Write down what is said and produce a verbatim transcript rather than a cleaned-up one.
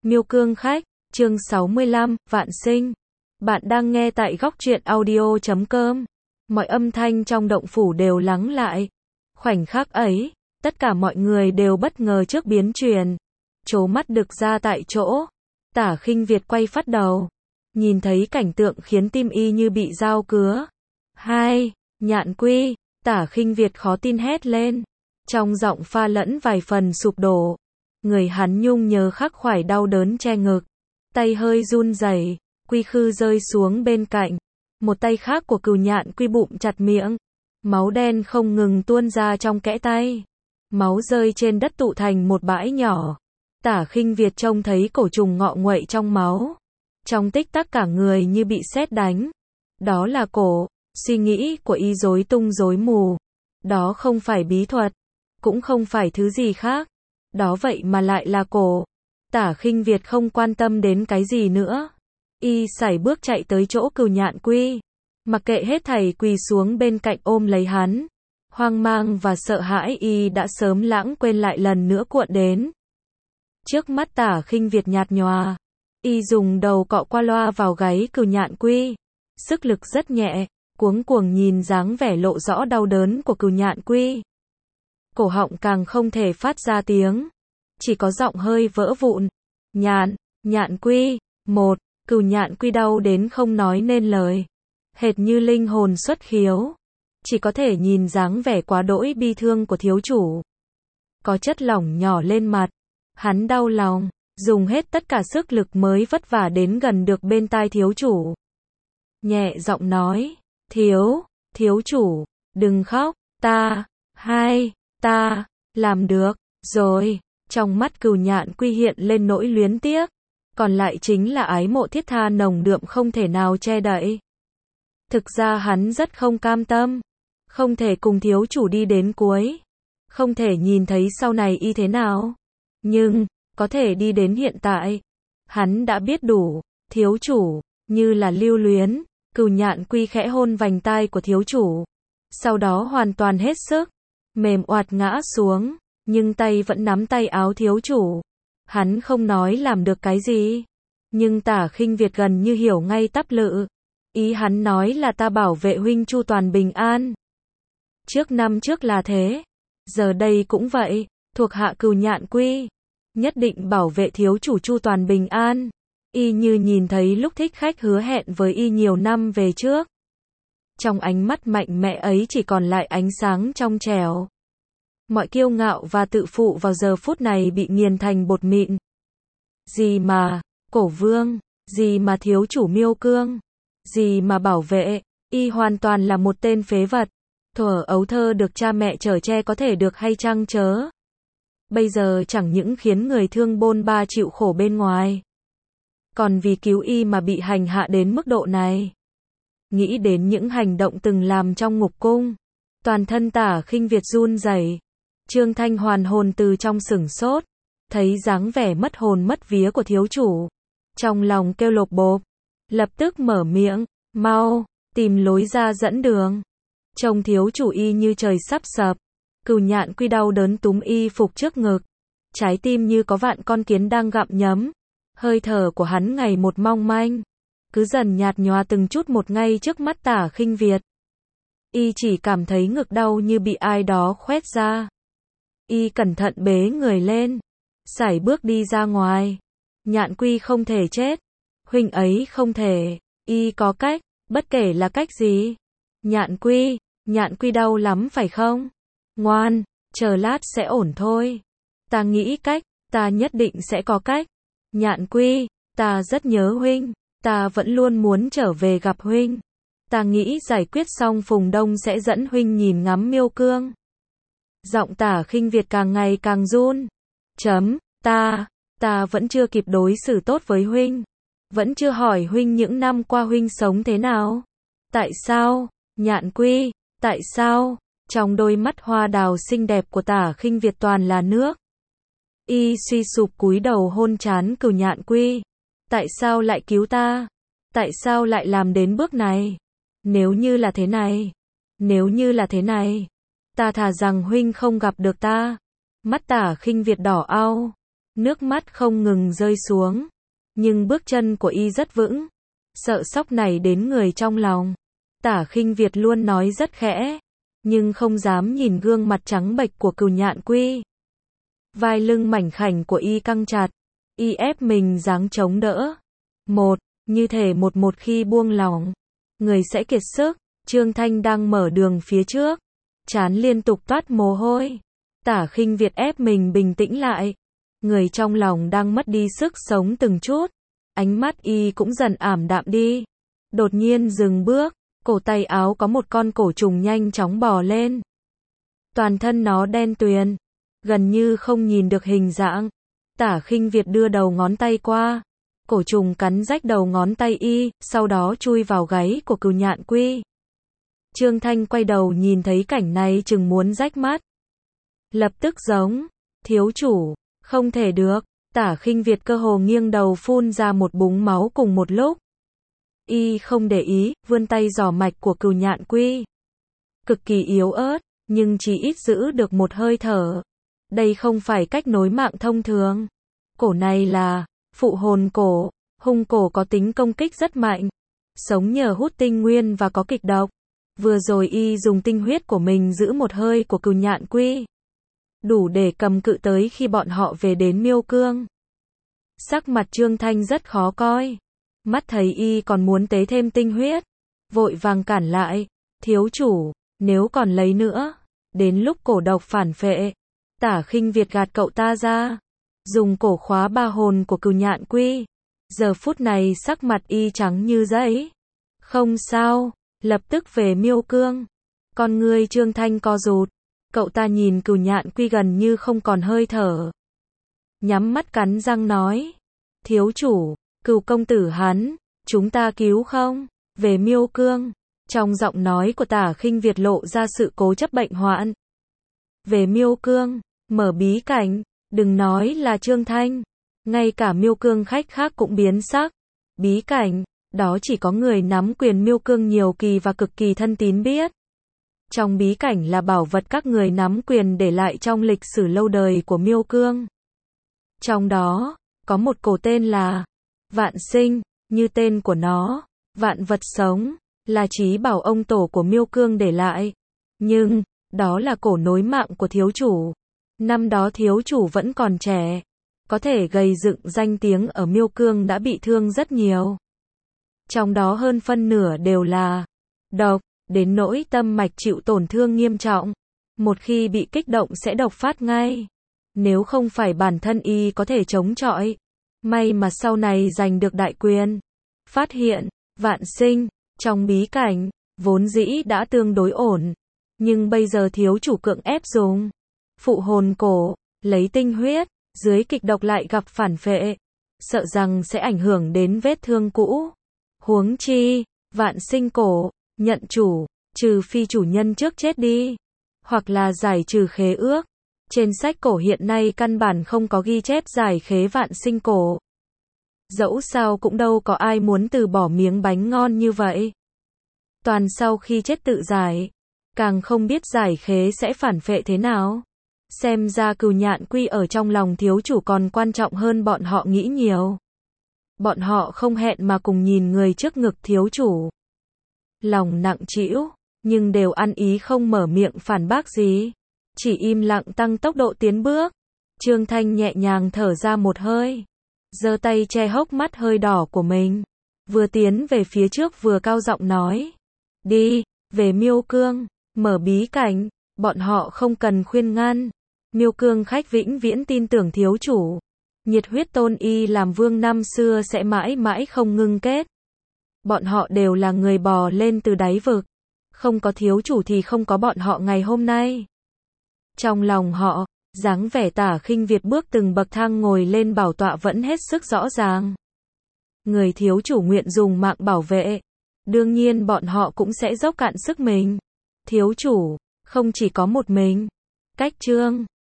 Miêu Cương Khách, chương sáu mươi lăm, Vạn Sinh. Bạn đang nghe tại góc truyện audio chấm com. Mọi âm thanh trong động phủ đều lắng lại. Khoảnh khắc ấy, tất cả mọi người đều bất ngờ trước biến chuyển. Trố mắt đực ra tại chỗ. Tả Khinh Việt quay phát đầu. Nhìn thấy cảnh tượng khiến tim y như bị dao cứa. Hai, Nhạn Quy, Tả Khinh Việt khó tin hét lên. Trong giọng pha lẫn vài phần sụp đổ. Người hắn nhung nhớ khắc khoải đau đớn che ngực. Tay hơi run rẩy, Quy Khư rơi xuống bên cạnh. Một tay khác của Cừu Nhạn Quy bụm chặt miệng. Máu đen không ngừng tuôn ra trong kẽ tay. Máu rơi trên đất tụ thành một bãi nhỏ. Tả Khinh Việt trông thấy cổ trùng ngọ nguậy trong máu. Trong tích tắc cả người như bị sét đánh. Đó là cổ, suy nghĩ của y rối tung rối mù. Đó không phải bí thuật, cũng không phải thứ gì khác. Đó vậy mà lại là cổ. Tả Khinh Việt không quan tâm đến cái gì nữa. Y sải bước chạy tới chỗ Cừu Nhạn Quy. Mặc kệ hết thảy quỳ xuống bên cạnh ôm lấy hắn. Hoang mang và sợ hãi y đã sớm lãng quên lại lần nữa cuộn đến. Trước mắt Tả Khinh Việt nhạt nhòa. Y dùng đầu cọ qua loa vào gáy Cừu Nhạn Quy. Sức lực rất nhẹ, cuống cuồng nhìn dáng vẻ lộ rõ đau đớn của Cừu Nhạn Quy. Cổ họng càng không thể phát ra tiếng. Chỉ có giọng hơi vỡ vụn. Nhạn, Nhạn Quy, một, Cừu Nhạn Quy đau đến không nói nên lời. Hệt như linh hồn xuất khiếu. Chỉ có thể nhìn dáng vẻ quá đỗi bi thương của thiếu chủ. Có chất lỏng nhỏ lên mặt. Hắn đau lòng, dùng hết tất cả sức lực mới vất vả đến gần được bên tai thiếu chủ. Nhẹ giọng nói, thiếu, thiếu chủ, đừng khóc, ta, hai, ta, làm được, rồi. Trong mắt Cừu Nhạn Quy hiện lên nỗi luyến tiếc. Còn lại chính là ái mộ thiết tha nồng đượm không thể nào che đậy. Thực ra hắn rất không cam tâm. Không thể cùng thiếu chủ đi đến cuối. Không thể nhìn thấy sau này y thế nào. Nhưng, có thể đi đến hiện tại. Hắn đã biết đủ. Thiếu chủ, như là lưu luyến. Cừu Nhạn Quy khẽ hôn vành tai của thiếu chủ. Sau đó hoàn toàn hết sức. Mềm oạt ngã xuống. Nhưng tay vẫn nắm tay áo thiếu chủ. Hắn không nói làm được cái gì. Nhưng Tả Khinh Việt gần như hiểu ngay tắp lự. Ý hắn nói là ta bảo vệ huynh chu toàn bình an. Trước năm trước là thế. Giờ đây cũng vậy. Thuộc hạ Cừu Nhạn Quy. Nhất định bảo vệ thiếu chủ chu toàn bình an. Y như nhìn thấy lúc thích khách hứa hẹn với y nhiều năm về trước. Trong ánh mắt mạnh mẽ ấy chỉ còn lại ánh sáng trong trẻo. Mọi kiêu ngạo và tự phụ vào giờ phút này bị nghiền thành bột mịn. Gì mà, cổ vương, gì mà thiếu chủ Miêu Cương, gì mà bảo vệ, y hoàn toàn là một tên phế vật. Thuở ấu thơ được cha mẹ chở che có thể được hay chăng chớ. Bây giờ chẳng những khiến người thương bôn ba chịu khổ bên ngoài. Còn vì cứu y mà bị hành hạ đến mức độ này. Nghĩ đến những hành động từng làm trong ngục cung. Toàn thân Tả Khinh Việt run rẩy. Trương Thanh hoàn hồn từ trong sửng sốt. Thấy dáng vẻ mất hồn mất vía của thiếu chủ. Trong lòng kêu lộp bộp. Lập tức mở miệng. Mau, tìm lối ra dẫn đường. Trông thiếu chủ y như trời sắp sập. Cừu Nhạn Quy đau đớn túm y phục trước ngực. Trái tim như có vạn con kiến đang gặm nhấm. Hơi thở của hắn ngày một mong manh. Cứ dần nhạt nhòa từng chút một ngay trước mắt Tả Khinh Việt. Y chỉ cảm thấy ngực đau như bị ai đó khoét ra. Y cẩn thận bế người lên. Sải bước đi ra ngoài. Nhạn Quy không thể chết. Huynh ấy không thể. Y có cách. Bất kể là cách gì. Nhạn Quy. Nhạn Quy đau lắm phải không? Ngoan. Chờ lát sẽ ổn thôi. Ta nghĩ cách. Ta nhất định sẽ có cách. Nhạn Quy. Ta rất nhớ huynh. Ta vẫn luôn muốn trở về gặp huynh. Ta nghĩ giải quyết xong Phùng Đông sẽ dẫn huynh nhìn ngắm Miêu Cương. Giọng Tả Khinh Việt càng ngày càng run. Chấm, ta, ta vẫn chưa kịp đối xử tốt với huynh. Vẫn chưa hỏi huynh những năm qua huynh sống thế nào. Tại sao, Nhạn Quy, tại sao? Trong đôi mắt hoa đào xinh đẹp của Tả Khinh Việt toàn là nước. Y suy sụp cúi đầu hôn trán Cừu Nhạn Quy. Tại sao lại cứu ta? Tại sao lại làm đến bước này? Nếu như là thế này, nếu như là thế này, ta thà rằng huynh không gặp được ta. Mắt Tả Khinh Việt đỏ au. Nước mắt không ngừng rơi xuống. Nhưng bước chân của y rất vững. Sợ sóc này đến người trong lòng. Tả Khinh Việt luôn nói rất khẽ. Nhưng không dám nhìn gương mặt trắng bệch của Cừu Nhạn Quy. Vai lưng mảnh khảnh của y căng chặt. Y ép mình giáng chống đỡ. Một, như thể một một khi buông lỏng, người sẽ kiệt sức. Trương Thanh đang mở đường phía trước. Trán liên tục toát mồ hôi. Tả Khinh Việt ép mình bình tĩnh lại. Người trong lòng đang mất đi sức sống từng chút. Ánh mắt y cũng dần ảm đạm đi. Đột nhiên dừng bước. Cổ tay áo có một con cổ trùng nhanh chóng bò lên. Toàn thân nó đen tuyền. Gần như không nhìn được hình dạng. Tả Khinh Việt đưa đầu ngón tay qua. Cổ trùng cắn rách đầu ngón tay y, sau đó chui vào gáy của Cừu Nhạn Quy. Trương Thanh quay đầu nhìn thấy cảnh này chừng muốn rách mắt. Lập tức giống. Thiếu chủ. Không thể được. Tả Khinh Việt cơ hồ nghiêng đầu phun ra một búng máu cùng một lúc. Y không để ý, vươn tay giỏ mạch của Cừu Nhạn Quy. Cực kỳ yếu ớt, nhưng chỉ ít giữ được một hơi thở. Đây không phải cách nối mạng thông thường. Cổ này là phụ hồn cổ. Hung cổ có tính công kích rất mạnh. Sống nhờ hút tinh nguyên và có kịch độc. Vừa rồi y dùng tinh huyết của mình giữ một hơi của Cừu Nhạn Quy. Đủ để cầm cự tới khi bọn họ về đến Miêu Cương. Sắc mặt Trương Thanh rất khó coi. Mắt thấy y còn muốn tế thêm tinh huyết. Vội vàng cản lại. Thiếu chủ, nếu còn lấy nữa. Đến lúc cổ độc phản phệ. Tả Khinh Việt gạt cậu ta ra. Dùng cổ khóa ba hồn của Cừu Nhạn Quy. Giờ phút này sắc mặt y trắng như giấy. Không sao, lập tức về Miêu Cương. Con ngươi Trương Thanh co rụt. Cậu ta nhìn Cừu Nhạn Quy gần như không còn hơi thở. Nhắm mắt cắn răng nói. Thiếu chủ, Cừu công tử hắn, chúng ta cứu không? Về Miêu Cương. Trong giọng nói của Tả Khinh Việt lộ ra sự cố chấp bệnh hoạn. Về Miêu Cương, mở bí cảnh, đừng nói là Trương Thanh. Ngay cả Miêu Cương khách khác cũng biến sắc. Bí cảnh, đó chỉ có người nắm quyền Miêu Cương nhiều kỳ và cực kỳ thân tín biết. Trong bí cảnh là bảo vật các người nắm quyền để lại trong lịch sử lâu đời của Miêu Cương. Trong đó, có một cổ tên là Vạn Sinh, như tên của nó, vạn vật sống, là chí bảo ông tổ của Miêu Cương để lại. Nhưng, đó là cổ nối mạng của thiếu chủ. Năm đó thiếu chủ vẫn còn trẻ. Có thể gây dựng danh tiếng ở Miêu Cương đã bị thương rất nhiều. Trong đó hơn phân nửa đều là độc, đến nỗi tâm mạch chịu tổn thương nghiêm trọng. Một khi bị kích động sẽ độc phát ngay. Nếu không phải bản thân y có thể chống chọi. May mà sau này giành được đại quyền. Phát hiện, Vạn Sinh, trong bí cảnh, vốn dĩ đã tương đối ổn. Nhưng bây giờ thiếu chủ cưỡng ép dùng phụ hồn cổ, lấy tinh huyết, dưới kịch độc lại gặp phản phệ. Sợ rằng sẽ ảnh hưởng đến vết thương cũ. Huống chi, Vạn Sinh cổ, nhận chủ, trừ phi chủ nhân trước chết đi. Hoặc là giải trừ khế ước. Trên sách cổ hiện nay căn bản không có ghi chép giải khế Vạn Sinh cổ. Dẫu sao cũng đâu có ai muốn từ bỏ miếng bánh ngon như vậy. Toàn sau khi chết tự giải. Càng không biết giải khế sẽ phản phệ thế nào. Xem ra Cừu Nhạn Quy ở trong lòng thiếu chủ còn quan trọng hơn bọn họ nghĩ nhiều. Bọn họ không hẹn mà cùng nhìn người trước ngực thiếu chủ. Lòng nặng trĩu, nhưng đều ăn ý không mở miệng phản bác gì. Chỉ im lặng tăng tốc độ tiến bước. Trương Thanh nhẹ nhàng thở ra một hơi. Giơ tay che hốc mắt hơi đỏ của mình. Vừa tiến về phía trước vừa cao giọng nói. Đi, về Miêu Cương, mở bí cảnh, bọn họ không cần khuyên ngăn. Miêu Cương khách vĩnh viễn tin tưởng thiếu chủ. Nhiệt huyết tôn y làm vương năm xưa sẽ mãi mãi không ngưng kết. Bọn họ đều là người bò lên từ đáy vực. Không có thiếu chủ thì không có bọn họ ngày hôm nay. Trong lòng họ, dáng vẻ Tả Khinh Việt bước từng bậc thang ngồi lên bảo tọa vẫn hết sức rõ ràng. Người thiếu chủ nguyện dùng mạng bảo vệ. Đương nhiên bọn họ cũng sẽ dốc cạn sức mình. Thiếu chủ, không chỉ có một mình. Cách chương